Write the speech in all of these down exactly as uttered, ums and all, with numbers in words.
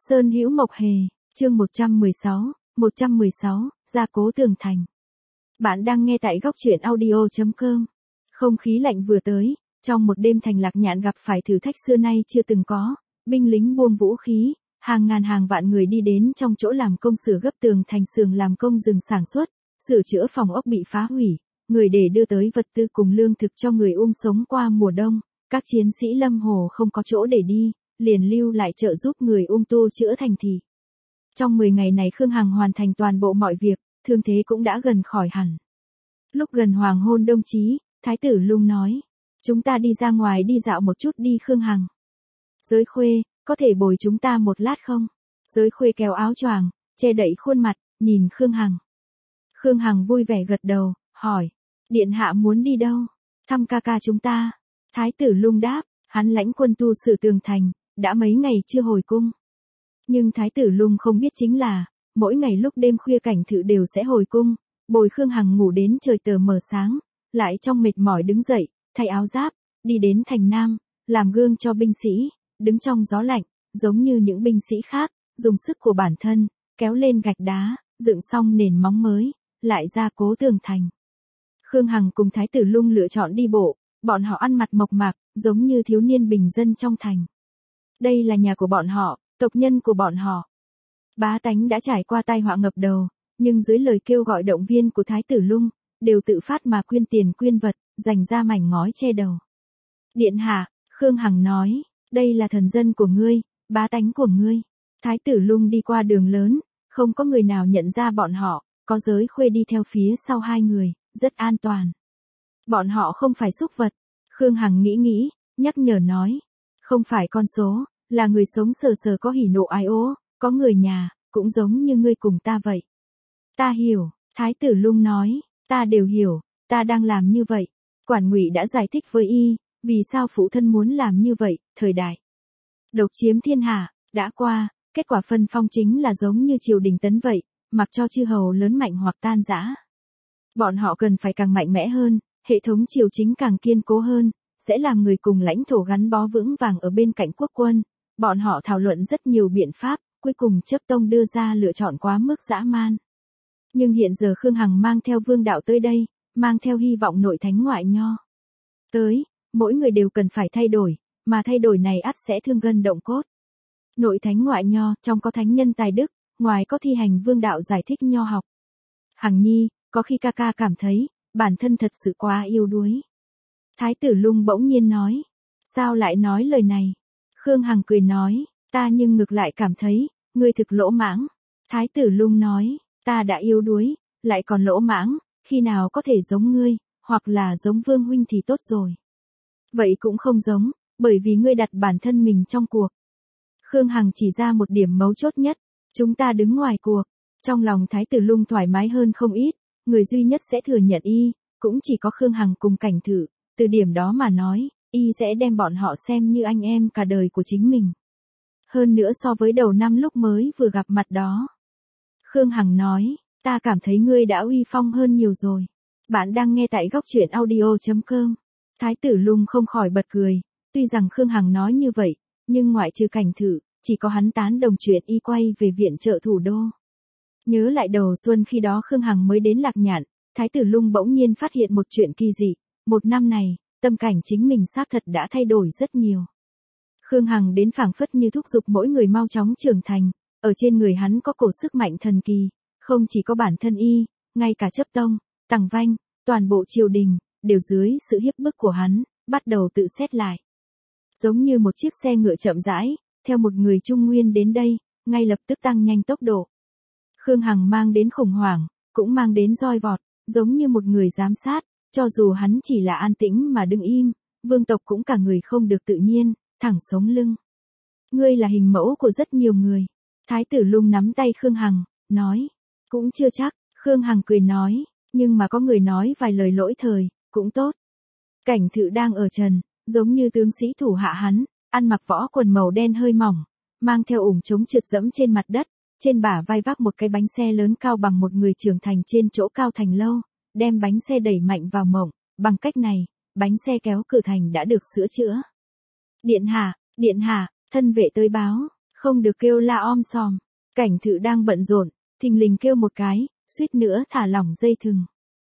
Sơn Hữu Mộc Hề, chương một trăm mười sáu, một trăm mười sáu, gia cố tường thành. Bạn đang nghe tại góc truyện audio chấm com. Không khí lạnh vừa tới, trong một đêm thành Lạc Nhạn gặp phải thử thách xưa nay chưa từng có, binh lính buông vũ khí, hàng ngàn hàng vạn người đi đến trong chỗ làm công sửa gấp tường thành xưởng làm công dừng sản xuất, sửa chữa phòng ốc bị phá hủy, người để đưa tới vật tư cùng lương thực cho người um sống qua mùa đông, các chiến sĩ Lâm Hồ không có chỗ để đi, liền lưu lại trợ giúp người um tu chữa thành thị. Trong mười ngày này Khương Hằng hoàn thành toàn bộ mọi việc, thương thế cũng đã gần khỏi hẳn. Lúc gần hoàng hôn đồng chí, Thái tử Lung nói, chúng ta đi ra ngoài đi dạo một chút đi Khương Hằng. Giới Khuê, có thể bồi chúng ta một lát không? Giới Khuê kéo áo choàng, che đậy khuôn mặt, nhìn Khương Hằng. Khương Hằng vui vẻ gật đầu, hỏi, điện hạ muốn đi đâu? Thăm ca ca chúng ta. Thái tử Lung đáp, hắn lãnh quân tu sửa tường thành, đã mấy ngày chưa hồi cung. Nhưng Thái tử Lung không biết chính là, mỗi ngày lúc đêm khuya Cảnh Thự đều sẽ hồi cung, bồi Khương Hằng ngủ đến trời tờ mờ sáng, lại trong mệt mỏi đứng dậy, thay áo giáp, đi đến thành Nam, làm gương cho binh sĩ, đứng trong gió lạnh, giống như những binh sĩ khác, dùng sức của bản thân, kéo lên gạch đá, dựng xong nền móng mới, lại gia cố tường thành. Khương Hằng cùng Thái tử Lung lựa chọn đi bộ, bọn họ ăn mặc mộc mạc, giống như thiếu niên bình dân trong thành. Đây là nhà của bọn họ, tộc nhân của bọn họ. Bá tánh đã trải qua tai họa ngập đầu, nhưng dưới lời kêu gọi động viên của Thái tử Lung, đều tự phát mà quyên tiền quyên vật, dành ra mảnh ngói che đầu. Điện hạ, Khương Hằng nói, đây là thần dân của ngươi, bá tánh của ngươi. Thái tử Lung đi qua đường lớn, không có người nào nhận ra bọn họ, có Giới Khuê đi theo phía sau hai người, rất an toàn. Bọn họ không phải súc vật. Khương Hằng nghĩ nghĩ, nhắc nhở nói, không phải con số, là người sống sờ sờ có hỉ nộ ái ố, có người nhà, cũng giống như ngươi cùng ta vậy. Ta hiểu, Thái tử Lung nói, ta đều hiểu, ta đang làm như vậy. Quản Ngụy đã giải thích với y, vì sao phụ thân muốn làm như vậy, thời đại độc chiếm thiên hạ, đã qua, kết quả phân phong chính là giống như triều đình tấn vậy, mặc cho chư hầu lớn mạnh hoặc tan rã. Bọn họ cần phải càng mạnh mẽ hơn, hệ thống triều chính càng kiên cố hơn, sẽ làm người cùng lãnh thổ gắn bó vững vàng ở bên cạnh quốc quân. Bọn họ thảo luận rất nhiều biện pháp, cuối cùng Chấp Tông đưa ra lựa chọn quá mức dã man. Nhưng hiện giờ Khương Hằng mang theo vương đạo tới đây, mang theo hy vọng nội thánh ngoại nho. Tới, mỗi người đều cần phải thay đổi, mà thay đổi này ắt sẽ thương gân động cốt. Nội thánh ngoại nho, trong có thánh nhân tài đức, ngoài có thi hành vương đạo giải thích nho học. Hằng nhi, có khi ca ca cảm thấy, bản thân thật sự quá yêu đuối. Thái tử Lung bỗng nhiên nói, sao lại nói lời này? Khương Hằng cười nói, ta nhưng ngược lại cảm thấy, ngươi thực lỗ mãng. Thái tử Lung nói, ta đã yêu đuối, lại còn lỗ mãng, khi nào có thể giống ngươi, hoặc là giống Vương huynh thì tốt rồi. Vậy cũng không giống, bởi vì ngươi đặt bản thân mình trong cuộc. Khương Hằng chỉ ra một điểm mấu chốt nhất, chúng ta đứng ngoài cuộc. Trong lòng Thái tử Lung thoải mái hơn không ít, người duy nhất sẽ thừa nhận y, cũng chỉ có Khương Hằng cùng Cảnh Thự, từ điểm đó mà nói, y sẽ đem bọn họ xem như anh em cả đời của chính mình. Hơn nữa so với đầu năm lúc mới vừa gặp mặt đó. Khương Hằng nói, ta cảm thấy ngươi đã uy phong hơn nhiều rồi. Bạn đang nghe tại góc truyện audio chấm com. Thái tử Lung không khỏi bật cười, tuy rằng Khương Hằng nói như vậy, nhưng ngoại trừ Cảnh Thự, chỉ có hắn tán đồng chuyện y quay về viện trợ thủ đô. Nhớ lại đầu xuân khi đó Khương Hằng mới đến Lạc Nhạn, Thái tử Lung bỗng nhiên phát hiện một chuyện kỳ dị, một năm này, tâm cảnh chính mình xác thật đã thay đổi rất nhiều. Khương Hằng đến phảng phất như thúc giục mỗi người mau chóng trưởng thành, ở trên người hắn có cổ sức mạnh thần kỳ, không chỉ có bản thân y, ngay cả Chấp Tông, Tằng Vanh, toàn bộ triều đình, đều dưới sự hiếp bức của hắn, bắt đầu tự xét lại. Giống như một chiếc xe ngựa chậm rãi, theo một người Trung Nguyên đến đây, ngay lập tức tăng nhanh tốc độ. Khương Hằng mang đến khủng hoảng, cũng mang đến roi vọt, giống như một người giám sát, cho dù hắn chỉ là an tĩnh mà đứng im, vương tộc cũng cả người không được tự nhiên, thẳng sống lưng. Ngươi là hình mẫu của rất nhiều người. Thái tử Lung nắm tay Khương Hằng, nói, cũng chưa chắc, Khương Hằng cười nói, nhưng mà có người nói vài lời lỗi thời, cũng tốt. Cảnh Thự đang ở trần, giống như tướng sĩ thủ hạ hắn, ăn mặc võ quần màu đen hơi mỏng, mang theo ủng chống trượt dẫm trên mặt đất, trên bả vai vác một cái bánh xe lớn cao bằng một người trưởng thành trên chỗ cao thành lâu, đem bánh xe đẩy mạnh vào mộng, bằng cách này, bánh xe kéo cửa thành đã được sửa chữa. Điện hạ, điện hạ, thân vệ tới báo, không được kêu la om sòm. Cảnh Thự đang bận rộn, thình lình kêu một cái, suýt nữa thả lỏng dây thừng.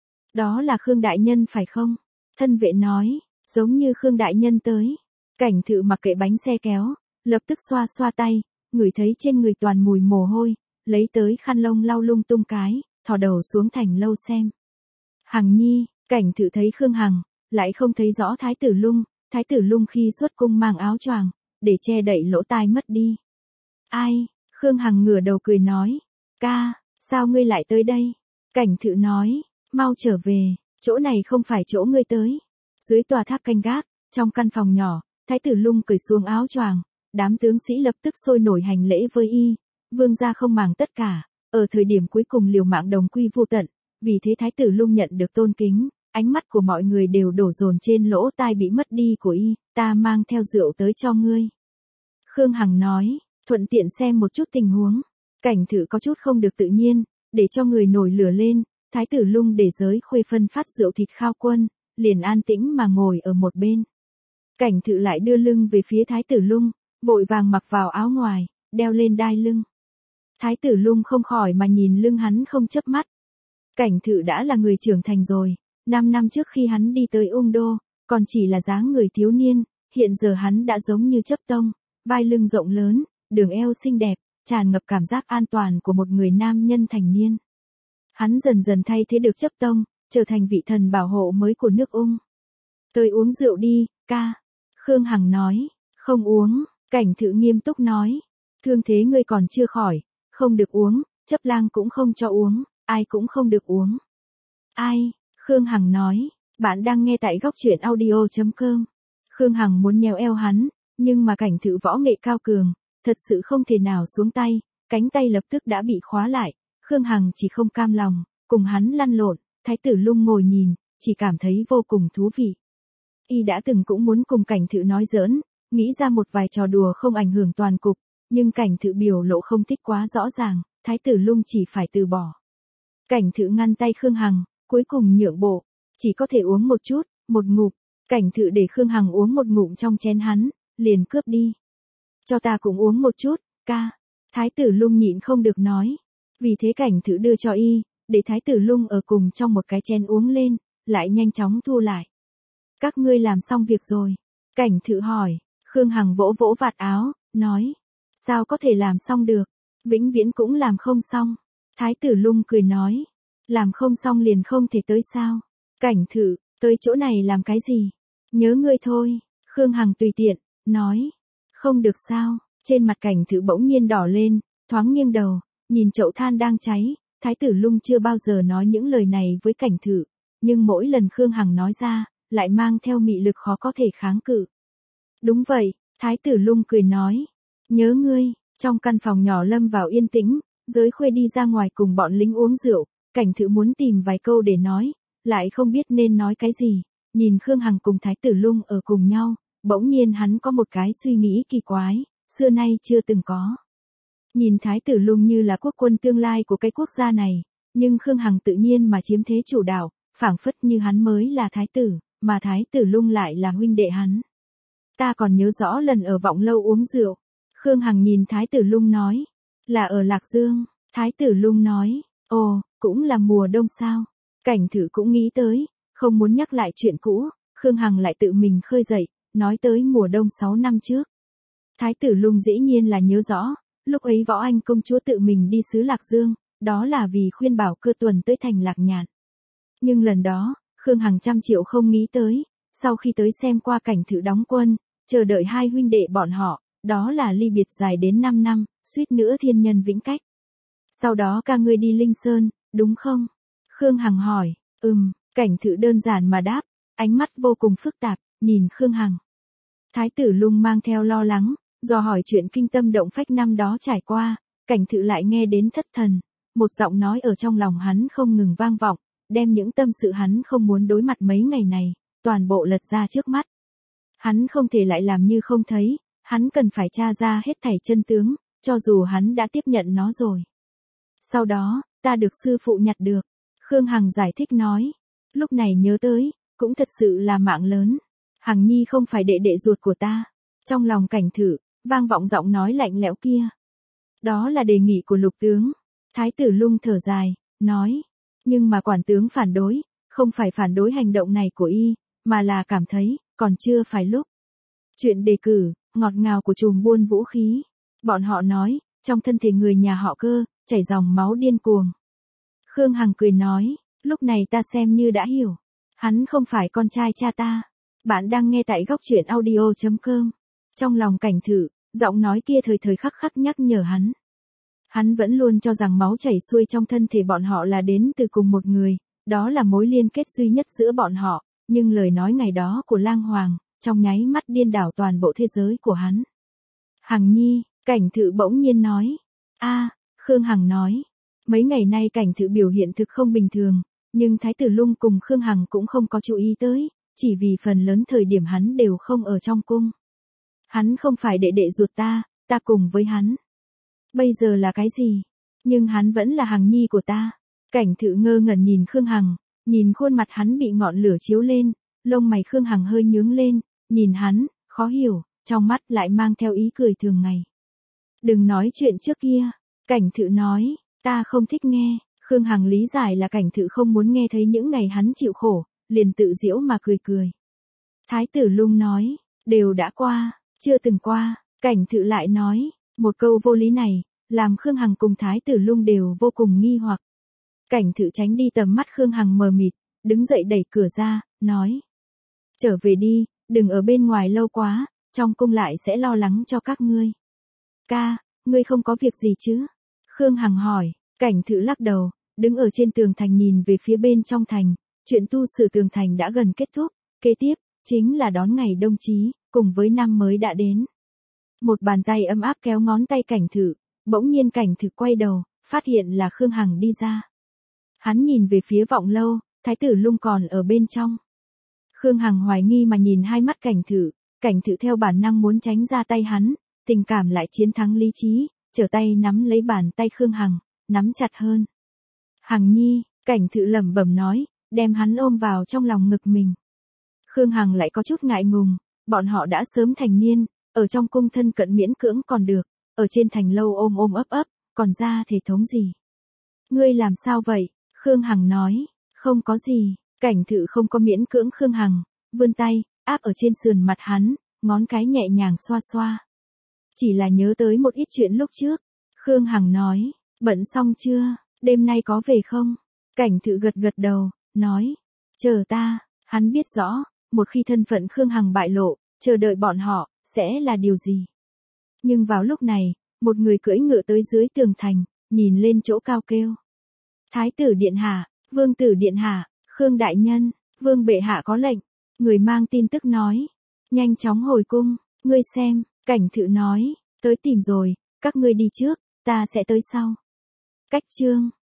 Đó là Khương đại nhân phải không? Thân vệ nói, giống như Khương đại nhân tới. Cảnh Thự mặc kệ bánh xe kéo, lập tức xoa xoa tay, ngửi thấy trên người toàn mùi mồ hôi, lấy tới khăn lông lau lung tung cái, thò đầu xuống thành lâu xem. Hằng nhi, Cảnh Thự thấy Khương Hằng, lại không thấy rõ Thái tử Lung, Thái tử Lung khi xuất cung mang áo choàng, để che đậy lỗ tai mất đi. Ai? Khương Hằng ngửa đầu cười nói, ca, sao ngươi lại tới đây? Cảnh Thự nói, mau trở về, chỗ này không phải chỗ ngươi tới. Dưới tòa tháp canh gác, trong căn phòng nhỏ, Thái tử Lung cởi xuống áo choàng, đám tướng sĩ lập tức sôi nổi hành lễ với y, vương gia không màng tất cả, ở thời điểm cuối cùng liều mạng đồng quy vu tận, vì thế Thái tử Lung nhận được tôn kính, ánh mắt của mọi người đều đổ dồn trên lỗ tai bị mất đi của y, ta mang theo rượu tới cho ngươi. Khương Hằng nói, thuận tiện xem một chút tình huống. Cảnh Thự có chút không được tự nhiên, để cho người nổi lửa lên, Thái tử Lung để giới khuê phân phát rượu thịt khao quân, liền an tĩnh mà ngồi ở một bên. Cảnh Thự lại đưa lưng về phía Thái tử Lung, vội vàng mặc vào áo ngoài, đeo lên đai lưng. Thái tử Lung không khỏi mà nhìn lưng hắn không chớp mắt. Cảnh Thự đã là người trưởng thành rồi, năm năm trước khi hắn đi tới Ung Đô, còn chỉ là dáng người thiếu niên, hiện giờ hắn đã giống như chấp tông, vai lưng rộng lớn, đường eo xinh đẹp, tràn ngập cảm giác an toàn của một người nam nhân thành niên. Hắn dần dần thay thế được chấp tông, trở thành vị thần bảo hộ mới của nước Ung. Tới uống rượu đi, ca. Khương Hằng nói, không uống. Cảnh Thự nghiêm túc nói, thương thế ngươi còn chưa khỏi, không được uống, chấp lang cũng không cho uống, ai cũng không được uống. Ai? Khương Hằng nói, bạn đang nghe tại góc truyện audio chấm com. Khương Hằng muốn nhéo eo hắn, nhưng mà Cảnh Thự võ nghệ cao cường, thật sự không thể nào xuống tay, cánh tay lập tức đã bị khóa lại. Khương Hằng chỉ không cam lòng, cùng hắn lăn lộn, Thái tử Lung ngồi nhìn, chỉ cảm thấy vô cùng thú vị. Y đã từng cũng muốn cùng Cảnh Thự nói giỡn, nghĩ ra một vài trò đùa không ảnh hưởng toàn cục, nhưng Cảnh Thự biểu lộ không thích quá rõ ràng, Thái tử Lung chỉ phải từ bỏ. Cảnh Thự ngăn tay Khương Hằng, cuối cùng nhượng bộ, chỉ có thể uống một chút, một ngụm. Cảnh Thự để Khương Hằng uống một ngụm trong chén hắn, liền cướp đi. Cho ta cũng uống một chút, ca. Thái tử Lung nhịn không được nói. Vì thế Cảnh Thự đưa cho y, để Thái tử Lung ở cùng trong một cái chén uống lên, lại nhanh chóng thu lại. Các ngươi làm xong việc rồi. Cảnh Thự hỏi. Khương Hằng vỗ vỗ vạt áo, nói. Sao có thể làm xong được? Vĩnh viễn cũng làm không xong. Thái tử Lung cười nói. Làm không xong liền không thể tới sao? Cảnh Thự, tới chỗ này làm cái gì? Nhớ ngươi thôi. Khương Hằng tùy tiện, nói. Không được sao? Trên mặt Cảnh Thự bỗng nhiên đỏ lên, thoáng nghiêng đầu, nhìn chậu than đang cháy. Thái tử Lung chưa bao giờ nói những lời này với Cảnh Thự, nhưng mỗi lần Khương Hằng nói ra, lại mang theo mị lực khó có thể kháng cự. Đúng vậy, Thái tử Lung cười nói. Nhớ ngươi. Trong căn phòng nhỏ lâm vào yên tĩnh, giới khuê đi ra ngoài cùng bọn lính uống rượu, Cảnh Thự muốn tìm vài câu để nói, lại không biết nên nói cái gì, nhìn Khương Hằng cùng Thái tử Lung ở cùng nhau, bỗng nhiên hắn có một cái suy nghĩ kỳ quái, xưa nay chưa từng có. Nhìn Thái tử Lung như là quốc quân tương lai của cái quốc gia này, nhưng Khương Hằng tự nhiên mà chiếm thế chủ đạo, phảng phất như hắn mới là thái tử, mà Thái tử Lung lại là huynh đệ hắn. Ta còn nhớ rõ lần ở Vọng Lâu uống rượu. Khương Hằng nhìn Thái tử Lung nói. Là ở Lạc Dương. Thái tử Lung nói. Ồ, cũng là mùa đông sao. Cảnh Thự cũng nghĩ tới, không muốn nhắc lại chuyện cũ. Khương Hằng lại tự mình khơi dậy, nói tới mùa đông sáu năm trước. Thái tử Lung dĩ nhiên là nhớ rõ, lúc ấy Võ Anh công chúa tự mình đi xứ Lạc Dương, đó là vì khuyên bảo Cơ Tuần tới thành Lạc Nhạn. Nhưng lần đó, Khương Hằng trăm triệu không nghĩ tới, sau khi tới xem qua Cảnh Thự đóng quân, chờ đợi hai huynh đệ bọn họ, đó là ly biệt dài đến năm năm, suýt nữa thiên nhân vĩnh cách. Sau đó ca ngươi đi Linh Sơn, đúng không? Khương Hằng hỏi. Ừm, Cảnh Thự đơn giản mà đáp, ánh mắt vô cùng phức tạp, nhìn Khương Hằng. Thái tử Lung mang theo lo lắng, dò hỏi chuyện kinh tâm động phách năm đó trải qua, Cảnh Thự lại nghe đến thất thần, một giọng nói ở trong lòng hắn không ngừng vang vọng, đem những tâm sự hắn không muốn đối mặt mấy ngày này, toàn bộ lật ra trước mắt. Hắn không thể lại làm như không thấy, hắn cần phải tra ra hết thảy chân tướng, cho dù hắn đã tiếp nhận nó rồi. Sau đó, ta được sư phụ nhặt được. Khương Hằng giải thích nói. Lúc này nhớ tới, cũng thật sự là mạng lớn. Hằng nhi không phải đệ đệ ruột của ta. Trong lòng Cảnh Thự, vang vọng giọng nói lạnh lẽo kia. Đó là đề nghị của lục tướng. Thái tử Lung thở dài, nói. Nhưng mà quản tướng phản đối, không phải phản đối hành động này của y, mà là cảm thấy, còn chưa phải lúc. Chuyện đề cử, ngọt ngào của chùm buôn vũ khí. Bọn họ nói, trong thân thể người nhà họ Cơ, chảy dòng máu điên cuồng. Khương Hằng cười nói, lúc này ta xem như đã hiểu. Hắn không phải con trai cha ta. Bạn đang nghe tại góc truyện audio chấm com. Trong lòng Cảnh Thự, giọng nói kia thời thời khắc khắc nhắc nhở hắn. Hắn vẫn luôn cho rằng máu chảy xuôi trong thân thể bọn họ là đến từ cùng một người, đó là mối liên kết duy nhất giữa bọn họ, nhưng lời nói ngày đó của Lang Hoàng, trong nháy mắt điên đảo toàn bộ thế giới của hắn. Hằng Nhi, Cảnh Thự bỗng nhiên nói. A, Khương Hằng nói. Mấy ngày nay Cảnh Thự biểu hiện thực không bình thường, nhưng Thái tử Lung cùng Khương Hằng cũng không có chú ý tới, chỉ vì phần lớn thời điểm hắn đều không ở trong cung. Hắn không phải đệ đệ ruột ta, ta cùng với hắn. Bây giờ là cái gì? Nhưng hắn vẫn là Hằng Nhi của ta. Cảnh Thự ngơ ngẩn nhìn Khương Hằng, nhìn khuôn mặt hắn bị ngọn lửa chiếu lên, lông mày Khương Hằng hơi nhướng lên, nhìn hắn, khó hiểu, trong mắt lại mang theo ý cười thường ngày. Đừng nói chuyện trước kia. Cảnh Thự nói, ta không thích nghe. Khương Hằng lý giải là Cảnh Thự không muốn nghe thấy những ngày hắn chịu khổ, liền tự giễu mà cười cười. Thái tử Lung nói, đều đã qua, chưa từng qua. Cảnh Thự lại nói, một câu vô lý này, làm Khương Hằng cùng Thái tử Lung đều vô cùng nghi hoặc. Cảnh Thự tránh đi tầm mắt Khương Hằng mờ mịt, đứng dậy đẩy cửa ra, nói. Trở về đi, đừng ở bên ngoài lâu quá, trong cung lại sẽ lo lắng cho các ngươi. Ca, ngươi không có việc gì chứ? Khương Hằng hỏi. Cảnh Thự lắc đầu, đứng ở trên tường thành nhìn về phía bên trong thành, chuyện tu sửa tường thành đã gần kết thúc, kế tiếp, chính là đón ngày đông chí, cùng với năm mới đã đến. Một bàn tay ấm áp kéo ngón tay Cảnh Thự, bỗng nhiên Cảnh Thự quay đầu, phát hiện là Khương Hằng đi ra. Hắn nhìn về phía Vọng Lâu, Thái tử Lung còn ở bên trong. Khương Hằng hoài nghi mà nhìn hai mắt Cảnh Thự, Cảnh Thự theo bản năng muốn tránh ra tay hắn, tình cảm lại chiến thắng lý trí, trở tay nắm lấy bàn tay Khương Hằng, nắm chặt hơn. Hằng Nhi, Cảnh Thự lẩm bẩm nói, đem hắn ôm vào trong lòng ngực mình. Khương Hằng lại có chút ngại ngùng, bọn họ đã sớm thành niên, ở trong cung thân cận miễn cưỡng còn được, ở trên thành lâu ôm ôm ấp ấp, còn ra thể thống gì. Ngươi làm sao vậy? Khương Hằng nói, không có gì. Cảnh Thự không có miễn cưỡng Khương Hằng, vươn tay, áp ở trên sườn mặt hắn, ngón cái nhẹ nhàng xoa xoa. Chỉ là nhớ tới một ít chuyện lúc trước. Khương Hằng nói, bận xong chưa, đêm nay có về không? Cảnh Thự gật gật đầu, nói, chờ ta. Hắn biết rõ, một khi thân phận Khương Hằng bại lộ, chờ đợi bọn họ, sẽ là điều gì. Nhưng vào lúc này, một người cưỡi ngựa tới dưới tường thành, nhìn lên chỗ cao kêu. Thái tử điện hạ, vương tử điện hạ, Khương đại nhân, vương bệ hạ có lệnh. Người mang tin tức nói, nhanh chóng hồi cung, ngươi xem. Cảnh Thự nói, tới tìm rồi, các ngươi đi trước, ta sẽ tới sau. Cách chương